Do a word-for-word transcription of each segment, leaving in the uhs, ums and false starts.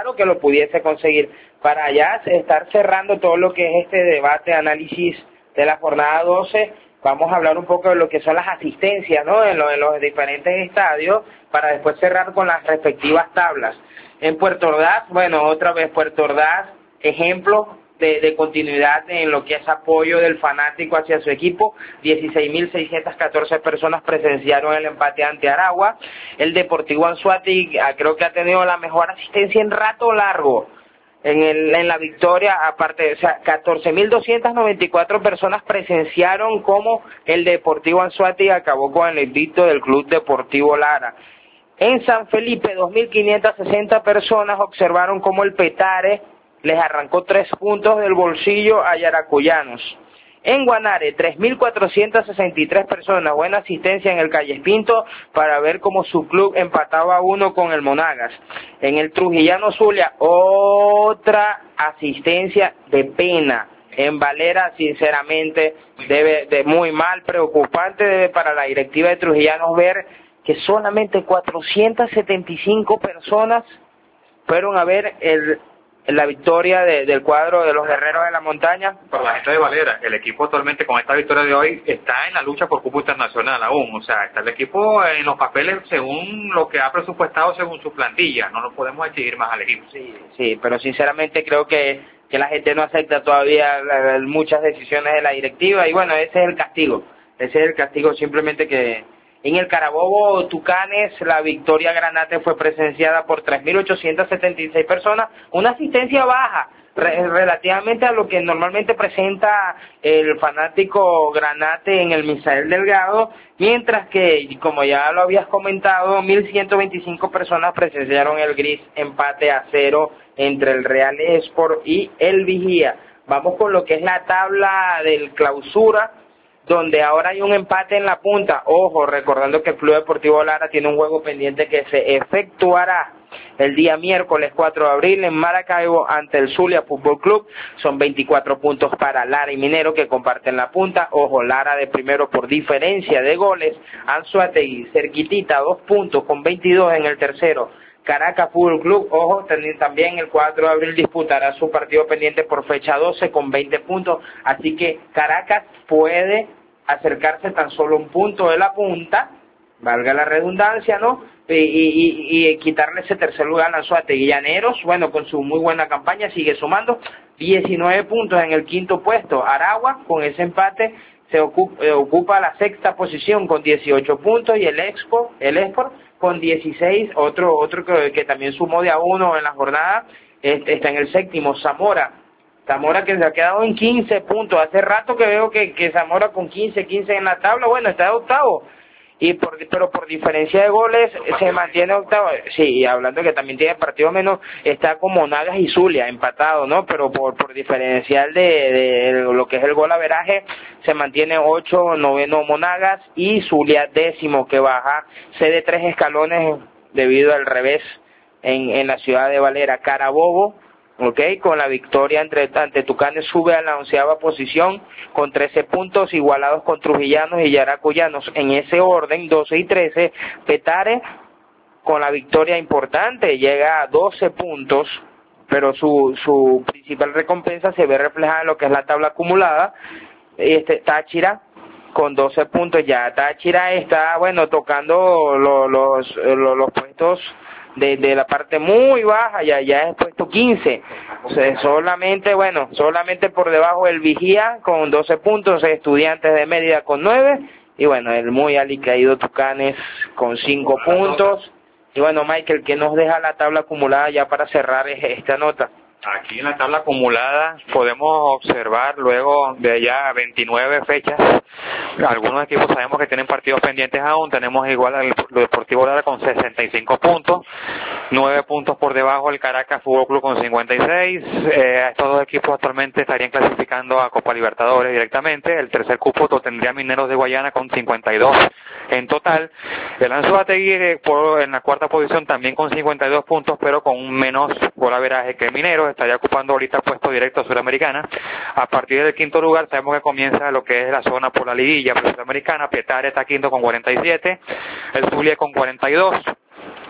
raro que lo pudiese conseguir. Para ya estar cerrando todo lo que es este debate, análisis de la jornada doce, vamos a hablar un poco de lo que son las asistencias, ¿no?, en, lo, en los diferentes estadios, para después cerrar con las respectivas tablas. En Puerto Ordaz, bueno, otra vez Puerto Ordaz, ejemplo de, de continuidad en lo que es apoyo del fanático hacia su equipo. Dieciséis mil seiscientas catorce personas presenciaron el empate ante Aragua. El Deportivo Anzoátegui creo que ha tenido la mejor asistencia en rato largo en, el, en la victoria, aparte, o sea, catorce mil doscientas noventa y cuatro personas presenciaron cómo el Deportivo Anzoátegui acabó con el invicto del Club Deportivo Lara. En San Felipe, dos mil quinientas sesenta personas observaron cómo el Petare les arrancó tres puntos del bolsillo a yaracuyanos. En Guanare, tres mil cuatrocientas sesenta y tres personas, buena asistencia en el Calles Pinto para ver cómo su club empataba a uno con el Monagas. En el Trujillano Zulia, otra asistencia de pena. En Valera, sinceramente, debe de muy mal, preocupante debe para la directiva de Trujillanos ver que solamente cuatrocientas setenta y cinco personas fueron a ver el la victoria de, del cuadro de los Guerreros de la Montaña. Para la gente de Valera, el equipo actualmente con esta victoria de hoy está en la lucha por cupo internacional aún, o sea, está el equipo en los papeles según lo que ha presupuestado según su plantilla, no nos podemos exigir más al equipo. Sí, sí, pero sinceramente creo que, que la gente no acepta todavía la, la, muchas decisiones de la directiva y bueno, ese es el castigo, ese es el castigo simplemente que... En el Carabobo Tucanes, la victoria Granate fue presenciada por tres mil ochocientas setenta y seis personas, una asistencia baja, re relativamente a lo que normalmente presenta el fanático Granate en el Misael Delgado, mientras que, como ya lo habías comentado, mil ciento veinticinco personas presenciaron el gris empate a cero entre el Real Esport y el Vigía. Vamos con lo que es la tabla del clausura, donde ahora hay un empate en la punta. Ojo, recordando que el Club Deportivo Lara tiene un juego pendiente que se efectuará el día miércoles cuatro de abril en Maracaibo ante el Zulia Fútbol Club. Son veinticuatro puntos para Lara y Minero, que comparten la punta. Ojo, Lara de primero por diferencia de goles. Anzoátegui cerquitita, dos puntos con veintidós en el tercero. Caracas Fútbol Club, ojo, también el cuatro de abril disputará su partido pendiente por fecha doce con veinte puntos, así que Caracas puede acercarse tan solo un punto de la punta, valga la redundancia, ¿no?, y, y, y quitarle ese tercer lugar a Anzoátegui. Llaneros, bueno, con su muy buena campaña sigue sumando diecinueve puntos en el quinto puesto. Aragua, con ese empate, se ocupa, eh, ocupa la sexta posición con dieciocho puntos, y el Expo, el Esport con dieciséis, otro otro que, que también sumó de a uno en la jornada, este, está en el séptimo. Zamora, Zamora que se ha quedado en quince puntos, hace rato que veo que, que Zamora con quince, quince en la tabla, bueno, está de octavo, y por, pero por diferencia de goles se mantiene octavo. Sí, y hablando que también tiene partido menos, está como Monagas y Zulia empatado, ¿no?, pero por, por diferencial de, de lo que es el gol averaje se mantiene ocho, noveno Monagas, y Zulia décimo, que baja, cede tres escalones debido al revés en, en la ciudad de Valera. Carabobo, ok, con la victoria entre, ante Tucanes, sube a la onceava posición con trece puntos, igualados con Trujillanos y Yaracuyanos en ese orden, doce y trece. Petare, con la victoria importante, llega a doce puntos, pero su, su principal recompensa se ve reflejada en lo que es la tabla acumulada. Este Táchira con doce puntos, ya Táchira está, bueno, tocando lo, los, los, los puestos de, de la parte muy baja, ya, ya es puesto quince, o sea, solamente, bueno, solamente por debajo el Vigía con doce puntos, Estudiantes de Mérida con nueve, y bueno, el muy alicaído Tucanes con cinco puntos. Y bueno, Michael, ¿qué nos deja la tabla acumulada ya para cerrar esta nota? Aquí en la tabla acumulada podemos observar luego de ya veintinueve fechas, algunos equipos sabemos que tienen partidos pendientes aún. Tenemos igual al Deportivo Lara con sesenta y cinco puntos, nueve puntos por debajo el Caracas Fútbol Club con cincuenta y seis. Eh, estos dos equipos actualmente estarían clasificando a Copa Libertadores directamente. El tercer cupo lo tendría Mineros de Guayana con cincuenta y dos en total. El Anzoátegui eh, por, en la cuarta posición también con cincuenta y dos puntos, pero con un menos golaveraje que Mineros, estaría ocupando ahorita el puesto directo a Sudamericana. A partir del quinto lugar sabemos que comienza lo que es la zona por la liguilla Sudamericana. Petare está quinto con cuarenta y siete, el Zulia con cuarenta y dos,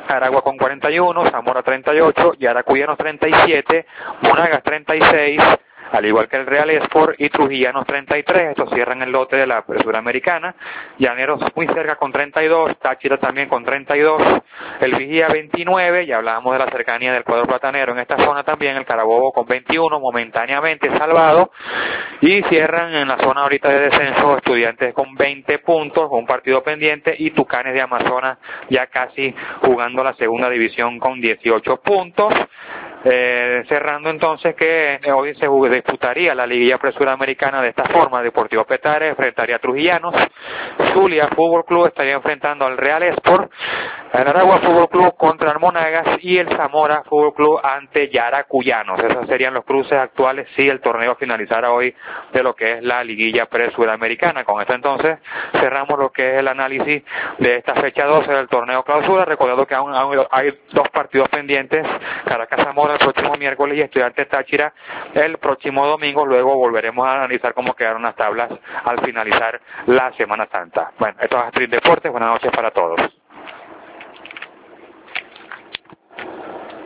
Aragua con cuarenta y uno, Zamora treinta y ocho, Yaracuyanos treinta y siete, Monagas treinta y seis, al igual que el Real Sport, y Trujillanos treinta y tres, estos cierran el lote de la Suramericana. Llaneros muy cerca con treinta y dos, Táchira también con treinta y dos, el Vigía veintinueve, ya hablábamos de la cercanía del cuadro platanero en esta zona también, el Carabobo con veintiuno, momentáneamente salvado, y cierran en la zona ahorita de descenso Estudiantes con veinte puntos, un partido pendiente, y Tucanes de Amazonas ya casi jugando la segunda división con dieciocho puntos. Eh, cerrando entonces que hoy se disputaría la liguilla presuramericana de esta forma: Deportivo Petare enfrentaría a Trujillanos, Zulia Fútbol Club estaría enfrentando al Real Sport, el Aragua Fútbol Club contra el Monagas y el Zamora Fútbol Club ante Yaracuyanos. Esos serían los cruces actuales si el torneo finalizara hoy de lo que es la liguilla presuramericana. Con esto entonces cerramos lo que es el análisis de esta fecha doce del torneo clausura, recordando que aún hay dos partidos pendientes: Caracas Zamora el próximo miércoles y Estudiantes Táchira el próximo domingo. Luego volveremos a analizar cómo quedaron las tablas al finalizar la Semana Santa. Bueno, esto es Astrid Deportes, buenas noches para todos.